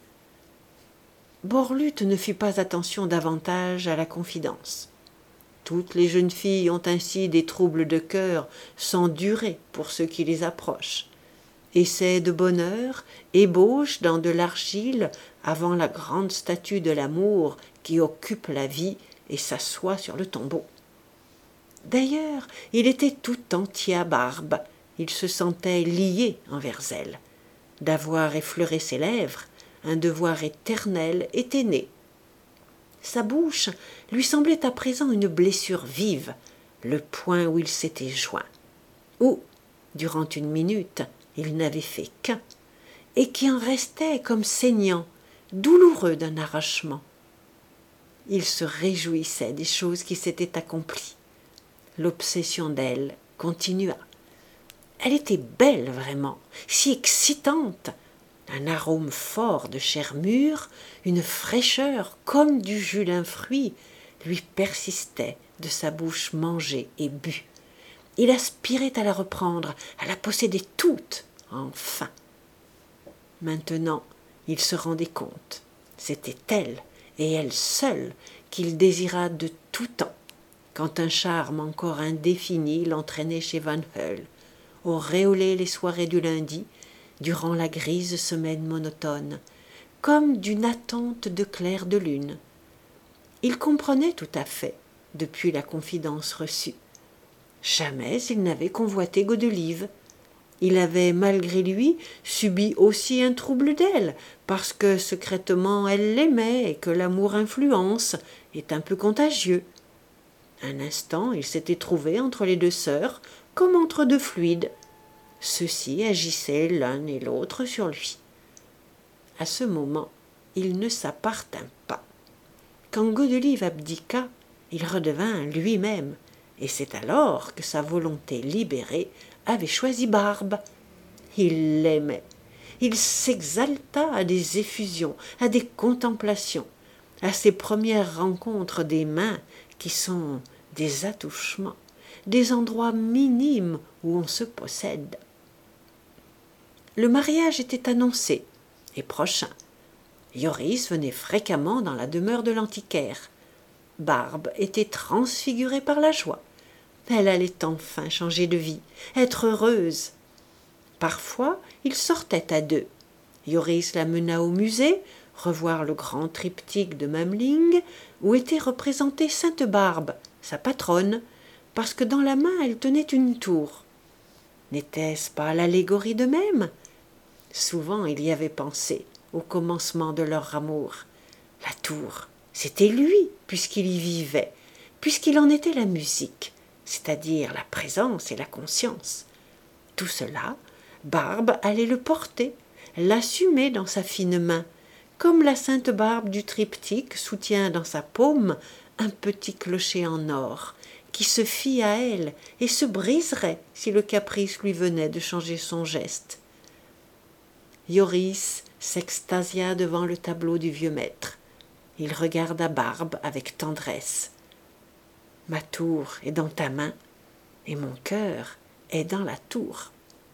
Borlute ne fit pas attention davantage à la confidence. Toutes les jeunes filles ont ainsi des troubles de cœur sans durée pour ceux qui les approchent. Essais de bonheur, ébauches dans de l'argile avant la grande statue de l'amour qui occupe la vie et s'assoit sur le tombeau. D'ailleurs, il était tout entier à Barbe, il se sentait lié envers elle. D'avoir effleuré ses lèvres, un devoir éternel était né. Sa bouche lui semblait à présent une blessure vive, le point où il s'était joint, où, durant une minute, il n'avait fait qu'un, et qui en restait comme saignant, douloureux d'un arrachement. Il se réjouissait des choses qui s'étaient accomplies. L'obsession d'elle continua. Elle était belle vraiment, si excitante, un arôme fort de chair mûre, une fraîcheur comme du jus d'un fruit lui persistait de sa bouche mangée et bue. Il aspirait à la reprendre, à la posséder toute, enfin. Maintenant, il se rendait compte. C'était elle, et elle seule, qu'il désira de tout temps, quand un charme encore indéfini l'entraînait chez Van Heuil, auréolé les soirées du lundi, durant la grise semaine monotone, comme d'une attente de clair de lune. Il comprenait tout à fait, depuis la confidence reçue. Jamais il n'avait convoité Godelieve. Il avait, malgré lui, subi aussi un trouble d'elle, parce que secrètement elle l'aimait et que l'amour influence, est un peu contagieux. Un instant, il s'était trouvé entre les deux sœurs, comme entre deux fluides. Ceux-ci agissaient l'un et l'autre sur lui. À ce moment, il ne s'appartint pas. Quand Godelieve abdiqua, il redevint lui-même, et c'est alors que sa volonté libérée avait choisi Barbe. Il l'aimait. Il s'exalta à des effusions, à des contemplations, à ces premières rencontres des mains qui sont des attouchements, des endroits minimes où on se possède. Le mariage était annoncé et prochain. Yoris venait fréquemment dans la demeure de l'antiquaire. Barbe était transfigurée par la joie. Elle allait enfin changer de vie, être heureuse. Parfois, ils sortaient à deux. Yoris la mena au musée, revoir le grand triptyque de Memling, où était représentée Sainte Barbe, sa patronne, parce que dans la main elle tenait une tour. N'était-ce pas l'allégorie d'eux-mêmes ? Souvent il y avait pensé, au commencement de leur amour. La tour, c'était lui, puisqu'il y vivait, puisqu'il en était la musique, c'est-à-dire la présence et la conscience. Tout cela, Barbe allait le porter, l'assumer dans sa fine main, comme la sainte Barbe du triptyque soutient dans sa paume un petit clocher en or, qui se fie à elle et se briserait si le caprice lui venait de changer son geste. Yoris s'extasia devant le tableau du vieux maître. Il regarda Barbe avec tendresse. « Ma tour est dans ta main, et mon cœur est dans la tour. »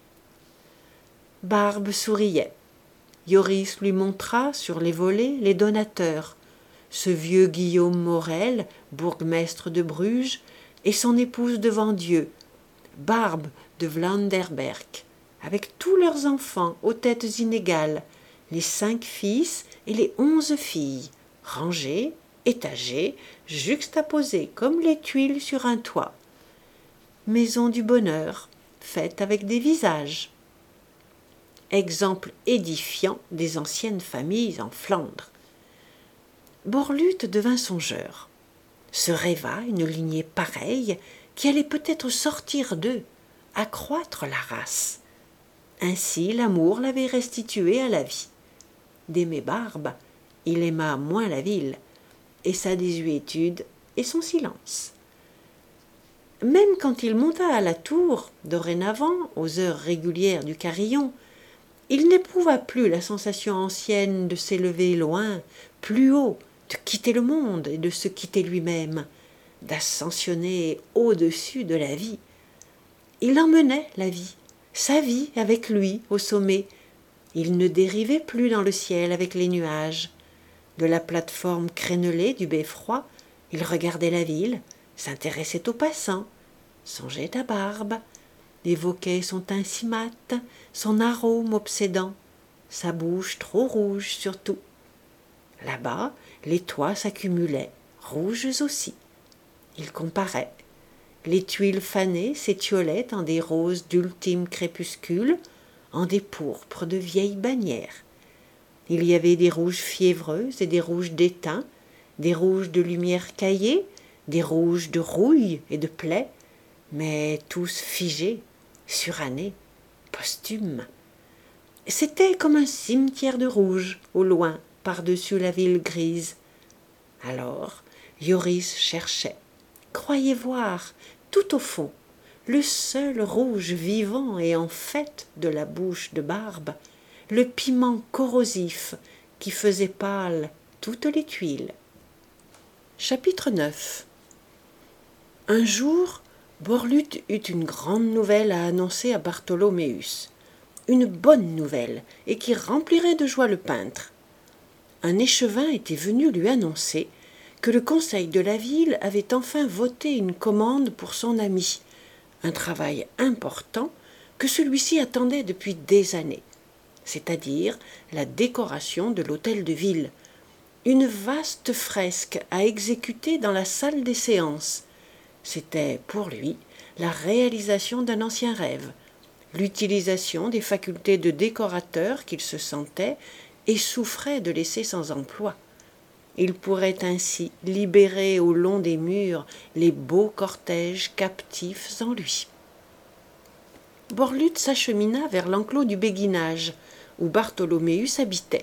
Barbe souriait. Yoris lui montra sur les volets les donateurs, ce vieux Guillaume Morel, bourgmestre de Bruges, et son épouse devant Dieu, Barbe de Wlanderberg, avec tous leurs enfants aux têtes inégales, les cinq fils et les onze filles, rangés, étagés, juxtaposés comme les tuiles sur un toit. Maison du bonheur, faite avec des visages. Exemple édifiant des anciennes familles en Flandre. Borlute devint songeur. Se rêva une lignée pareille qui allait peut-être sortir d'eux, accroître la race. Ainsi l'amour l'avait restitué à la vie. D'aimer Barbe, il aima moins la ville, et sa désuétude et son silence. Même quand il monta à la tour, dorénavant, aux heures régulières du carillon, Il n'éprouva plus la sensation ancienne de s'élever loin, plus haut, de quitter le monde et de se quitter lui-même, d'ascensionner au-dessus de la vie. Il emmenait la vie, sa vie avec lui au sommet. Il ne dérivait plus dans le ciel avec les nuages. De la plateforme crénelée du beffroi, il regardait la ville, s'intéressait aux passants, songeait à Barbe, évoquait son teint si mat, son arôme obsédant, sa bouche trop rouge surtout. Là-bas, les toits s'accumulaient, rouges aussi. Il comparait. Les tuiles fanées s'étiolaient en des roses d'ultime crépuscule, en des pourpres de vieilles bannières. Il y avait des rouges fiévreuses et des rouges d'étain, des rouges de lumière caillée, des rouges de rouille et de plaie, mais tous figés, surannés, posthumes. C'était comme un cimetière de rouge, au loin, par-dessus la ville grise. Alors, Yoris cherchait, croyait voir, tout au fond, le seul rouge vivant et en fait de la bouche de Barbe, le piment corrosif qui faisait pâle toutes les tuiles. Chapitre neuf. Un jour, Borlute eut une grande nouvelle à annoncer à Bartholoméus, une bonne nouvelle, et qui remplirait de joie le peintre. Un échevin était venu lui annoncer que le conseil de la ville avait enfin voté une commande pour son ami, un travail important que celui-ci attendait depuis des années, c'est-à-dire la décoration de l'hôtel de ville, une vaste fresque à exécuter dans la salle des séances. C'était, pour lui, la réalisation d'un ancien rêve, l'utilisation des facultés de décorateur qu'il se sentait et souffrait de laisser sans emploi. Il pourrait ainsi libérer au long des murs les beaux cortèges captifs en lui. Borlute s'achemina vers l'enclos du béguinage, où Bartholoméus habitait.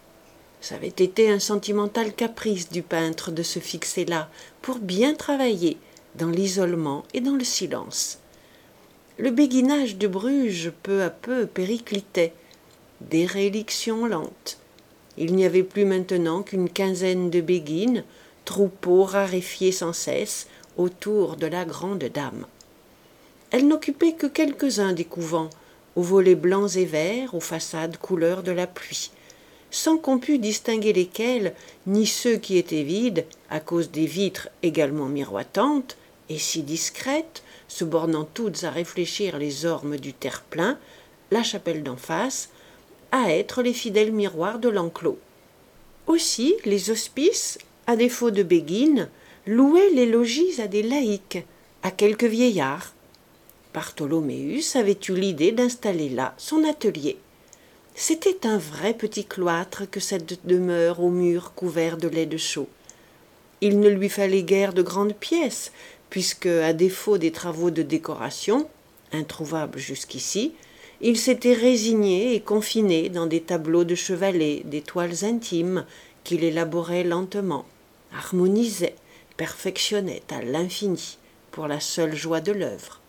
Ça avait été un sentimental caprice du peintre de se fixer là, pour bien travailler, dans l'isolement et dans le silence. Le béguinage de Bruges peu à peu périclitait, déréliction lente. Il n'y avait plus maintenant qu'une quinzaine de béguines, troupeaux raréfiés sans cesse, autour de la grande dame. Elle n'occupait que quelques-uns des couvents, aux volets blancs et verts, aux façades couleur de la pluie, sans qu'on pût distinguer lesquels, ni ceux qui étaient vides, à cause des vitres également miroitantes, et si discrètes, se bornant toutes à réfléchir les ormes du terre-plein, la chapelle d'en face, à être les fidèles miroirs de l'enclos. Aussi, les hospices, à défaut de béguines, louaient les logis à des laïcs, à quelques vieillards. Bartholoméus avait eu l'idée d'installer là son atelier. C'était un vrai petit cloître que cette demeure aux murs couverts de lait de chaux. Il ne lui fallait guère de grandes pièces, puisque, à défaut des travaux de décoration, introuvables jusqu'ici, il s'était résigné et confiné dans des tableaux de chevalet, des toiles intimes qu'il élaborait lentement, harmonisait, perfectionnait à l'infini, pour la seule joie de l'œuvre.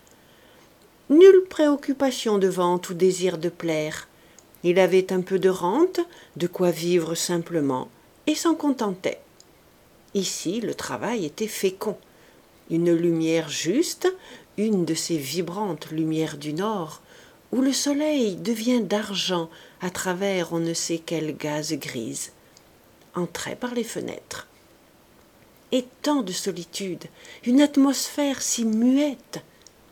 Nulle préoccupation de vente ou désir de plaire. Il avait un peu de rente, de quoi vivre simplement, et s'en contentait. Ici, le travail était fécond. Une lumière juste, une de ces vibrantes lumières du Nord, où le soleil devient d'argent à travers on ne sait quelle gaze grise, entrait par les fenêtres. Et tant de solitude, une atmosphère si muette.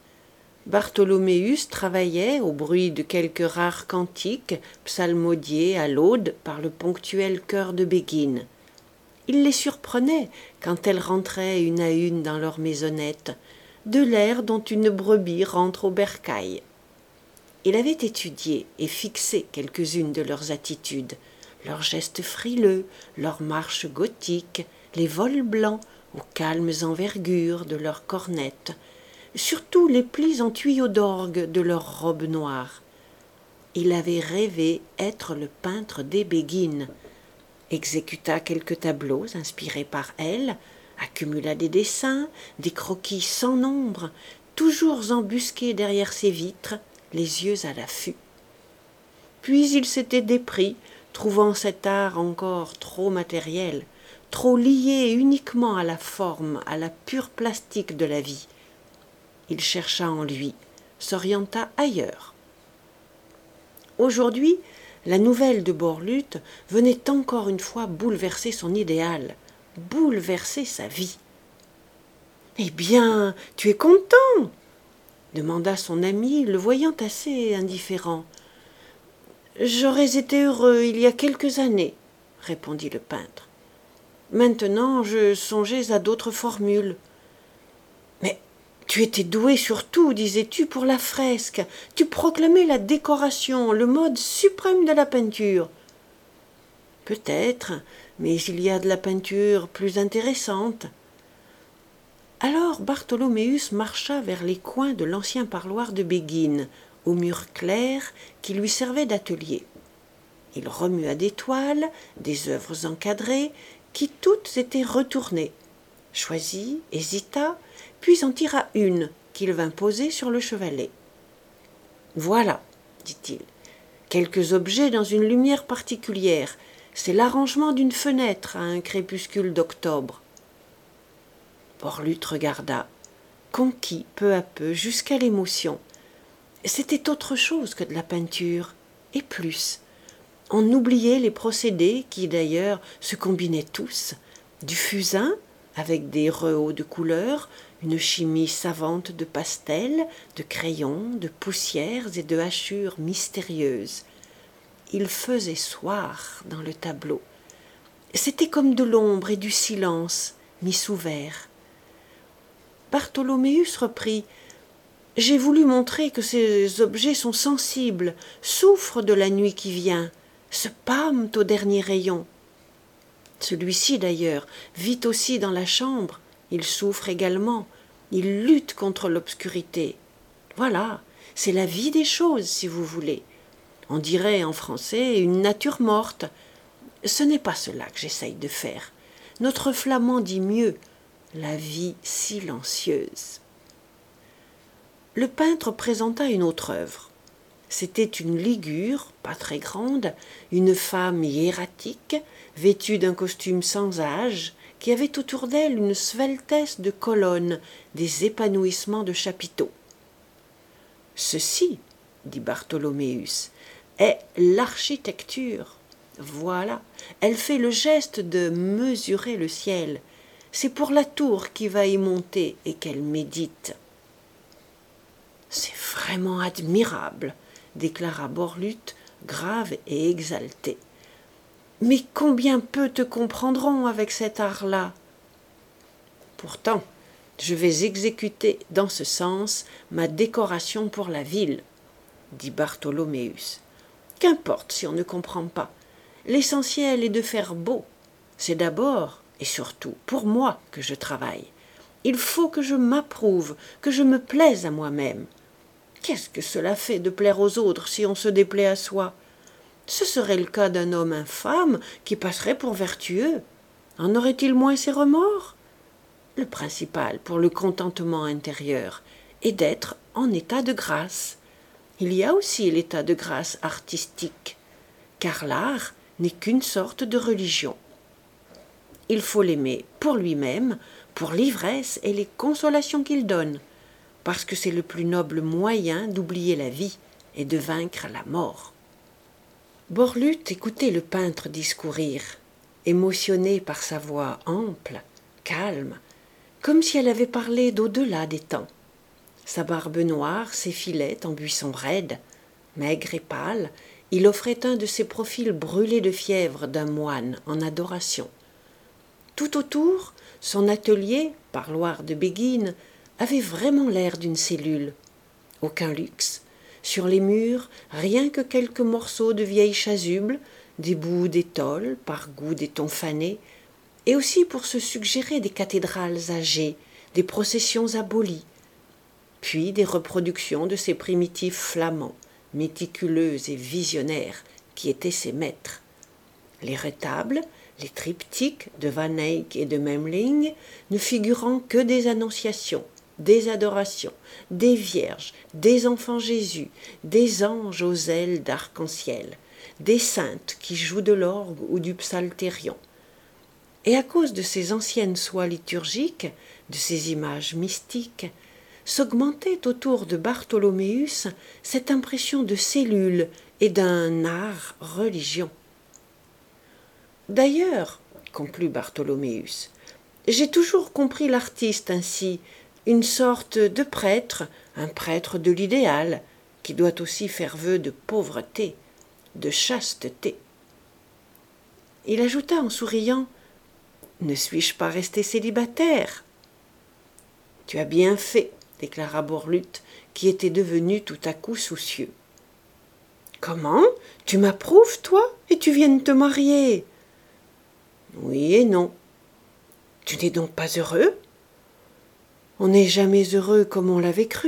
Bartholoméus travaillait au bruit de quelques rares cantiques psalmodiés à l'aude par le ponctuel chœur de béguines. Il les surprenait quand elles rentraient une à une dans leur maisonnette, de l'air dont une brebis rentre au bercail. Il avait étudié et fixé quelques-unes de leurs attitudes, leurs gestes frileux, leurs marches gothiques, les vols blancs aux calmes envergures de leurs cornettes, surtout les plis en tuyaux d'orgue de leurs robes noires. Il avait rêvé être le peintre des béguines, exécuta quelques tableaux inspirés par elles, accumula des dessins, des croquis sans nombre, toujours embusqués derrière ses vitres, les yeux à l'affût. Puis il s'était dépris, trouvant cet art encore trop matériel, trop lié uniquement à la forme, à la pure plastique de la vie. Il chercha en lui, s'orienta ailleurs. Aujourd'hui, la nouvelle de Borlutte venait encore une fois bouleverser son idéal, bouleverser sa vie. « Eh bien, tu es content ?» demanda son ami, le voyant assez indifférent. « J'aurais été heureux il y a quelques années, » répondit le peintre. « Maintenant, je songeais à d'autres formules. »« Mais tu étais doué surtout, disais-tu, pour la fresque. Tu proclamais la décoration, le mode suprême de la peinture. »« Peut-être, mais il y a de la peinture plus intéressante. » Alors Bartholoméus marcha vers les coins de l'ancien parloir de Béguine, aux murs clairs qui lui servaient d'atelier. Il remua des toiles, des œuvres encadrées, qui toutes étaient retournées, choisit, hésita, puis en tira une qu'il vint poser sur le chevalet. « Voilà, dit-il, quelques objets dans une lumière particulière. C'est l'arrangement d'une fenêtre à un crépuscule d'octobre. » Borlutte regarda, conquis peu à peu jusqu'à l'émotion. C'était autre chose que de la peinture, et plus. On oubliait les procédés qui, d'ailleurs, se combinaient tous, du fusain, avec des rehauts de couleurs, une chimie savante de pastels, de crayons, de poussières et de hachures mystérieuses. Il faisait soir dans le tableau. C'était comme de l'ombre et du silence mis sous verre. Bartholoméus reprit. « J'ai voulu montrer que ces objets sont sensibles, souffrent de la nuit qui vient, se pâment au dernier rayon. Celui-ci, d'ailleurs, vit aussi dans la chambre, il souffre également, il lutte contre l'obscurité. Voilà, c'est la vie des choses, si vous voulez. On dirait en français une nature morte. Ce n'est pas cela que j'essaye de faire. Notre flamand dit mieux, la vie silencieuse. » Le peintre présenta une autre œuvre. C'était une ligure, pas très grande, une femme hiératique, vêtue d'un costume sans âge, qui avait autour d'elle une sveltesse de colonnes, des épanouissements de chapiteaux. « Ceci, dit Bartholoméus, est l'architecture. Voilà, elle fait le geste de mesurer le ciel. C'est pour la tour qui va y monter et qu'elle médite. »« C'est vraiment admirable, » déclara Borlutte, grave et exalté. « Mais combien peu te comprendront avec cet art-là ? Pourtant, je vais exécuter dans ce sens ma décoration pour la ville, » dit Bartholoméus. « Qu'importe si on ne comprend pas. L'essentiel est de faire beau. C'est d'abord et surtout pour moi que je travaille. Il faut que je m'approuve, que je me plaise à moi-même. Qu'est-ce que cela fait de plaire aux autres si on se déplaît à soi ? Ce serait le cas d'un homme infâme qui passerait pour vertueux. En aurait-il moins ses remords ? Le principal pour le contentement intérieur est d'être en état de grâce. Il y a aussi l'état de grâce artistique, car l'art n'est qu'une sorte de religion. Il faut l'aimer pour lui-même, pour l'ivresse et les consolations qu'il donne, parce que c'est le plus noble moyen d'oublier la vie et de vaincre la mort. » Borlutte écoutait le peintre discourir, émotionné par sa voix ample, calme, comme si elle avait parlé d'au-delà des temps. Sa barbe noire s'effilait en buisson raide. Maigre et pâle, il offrait un de ces profils brûlés de fièvre d'un moine en adoration. Tout autour, son atelier, parloir de Béguine, avait vraiment l'air d'une cellule. Aucun luxe. Sur les murs, rien que quelques morceaux de vieilles chasubles, des bouts d'étole, par goût des tons fanés, et aussi pour se suggérer des cathédrales âgées, des processions abolies, puis des reproductions de ces primitifs flamands, méticuleux et visionnaires, qui étaient ses maîtres. Les retables, les triptyques de Van Eyck et de Memling ne figurant que des annonciations, des adorations, des vierges, des enfants Jésus, des anges aux ailes d'arc-en-ciel, des saintes qui jouent de l'orgue ou du psalterion. Et à cause de ces anciennes soies liturgiques, de ces images mystiques, s'augmentait autour de Bartholoméus cette impression de cellule et d'un art religion. D'ailleurs, conclut Bartholoméus, j'ai toujours compris l'artiste ainsi, une sorte de prêtre, un prêtre de l'idéal, qui doit aussi faire vœu de pauvreté, de chasteté. Il ajouta en souriant, « Ne suis-je pas resté célibataire ?» « Tu as bien fait, » déclara Borlutte, qui était devenu tout à coup soucieux. « Comment ? Tu m'approuves, toi, et tu viens de te marier ?»« Oui et non. »« Tu n'es donc pas heureux ? » ?»« On n'est jamais heureux comme on l'avait cru. »«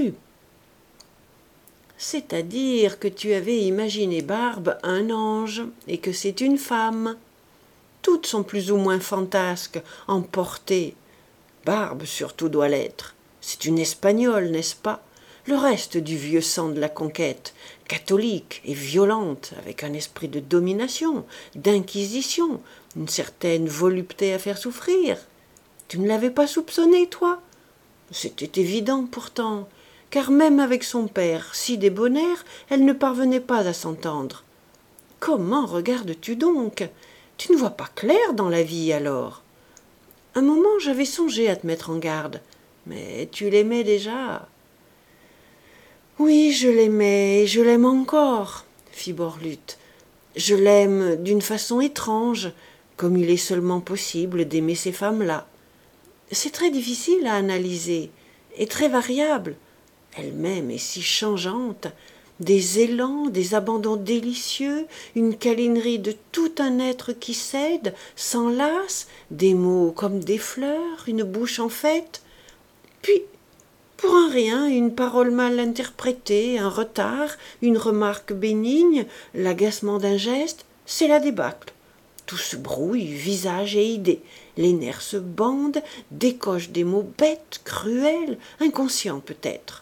C'est-à-dire que tu avais imaginé Barbe un ange, et que c'est une femme. Toutes sont plus ou moins fantasques, emportées. Barbe surtout doit l'être. C'est une Espagnole, n'est-ce pas ? Le reste du vieux sang de la conquête, catholique et violente, avec un esprit de domination, d'inquisition, une certaine volupté à faire souffrir. Tu ne l'avais pas soupçonné, toi ? C'était évident pourtant, car même avec son père, si débonnaire, elle ne parvenait pas à s'entendre. Comment regardes-tu donc ? Tu ne vois pas clair dans la vie alors ? Un moment, j'avais songé à te mettre en garde, mais tu l'aimais déjà. Oui, je l'aimais, et je l'aime encore, fit Borlutte. Je l'aime d'une façon étrange, comme il est seulement possible d'aimer ces femmes-là. C'est très difficile à analyser, et très variable. Elle-même est si changeante, des élans, des abandons délicieux, une câlinerie de tout un être qui cède, s'enlace, des mots comme des fleurs, une bouche en fête. Puis, pour un rien, une parole mal interprétée, un retard, une remarque bénigne, l'agacement d'un geste, c'est la débâcle. Tout se brouille, visage et idées. Les nerfs se bandent, décochent des mots bêtes, cruels, inconscients peut-être.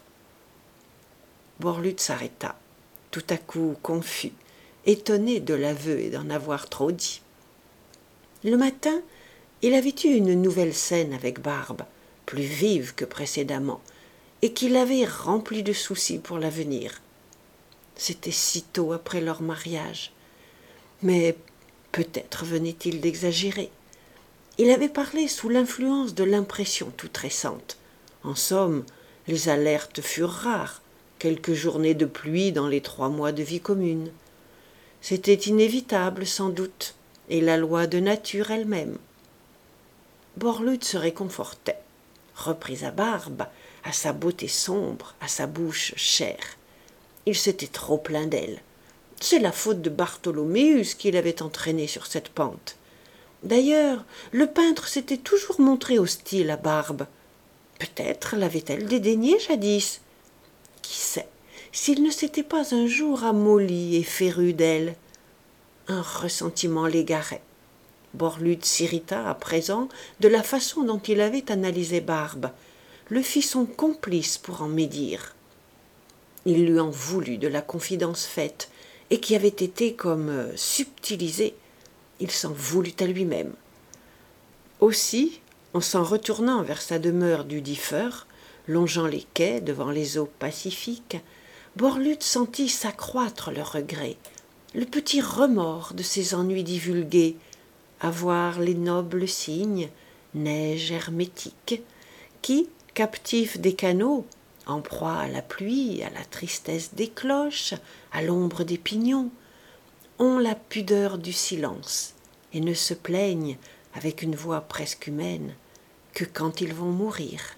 Borlutte s'arrêta, tout à coup confus, étonné de l'aveu et d'en avoir trop dit. Le matin, il avait eu une nouvelle scène avec Barbe, plus vive que précédemment, et qui l'avait rempli de soucis pour l'avenir. C'était si tôt après leur mariage. Mais peut-être venait-il d'exagérer. Il avait parlé sous l'influence de l'impression toute récente. En somme, les alertes furent rares, quelques journées de pluie dans les trois mois de vie commune. C'était inévitable, sans doute, et la loi de nature elle-même. Borlutte se réconfortait, repris à Barbe, à sa beauté sombre, à sa bouche chère. Il s'était trop plaint d'elle. C'est la faute de Bartholoméus qui l'avait entraîné sur cette pente. D'ailleurs, le peintre s'était toujours montré hostile à Barbe. Peut-être l'avait-elle dédaigné jadis. Qui sait s'il ne s'était pas un jour amolli et féru d'elle. Un ressentiment l'égarait. Borlutte s'irrita à présent de la façon dont il avait analysé Barbe, le fit son complice pour en médire. Il lui en voulut de la confidence faite, et qui avait été comme euh, subtilisée. Il s'en voulut à lui-même. Aussi, en s'en retournant vers sa demeure du Diffeur, longeant les quais devant les eaux pacifiques, Borlutte sentit s'accroître le regret, le petit remords de ses ennuis divulgués, à voir les nobles cygnes, neige hermétique, qui, captifs des canaux, en proie à la pluie, à la tristesse des cloches, à l'ombre des pignons, ont la pudeur du silence et ne se plaignent, avec une voix presque humaine, que quand ils vont mourir.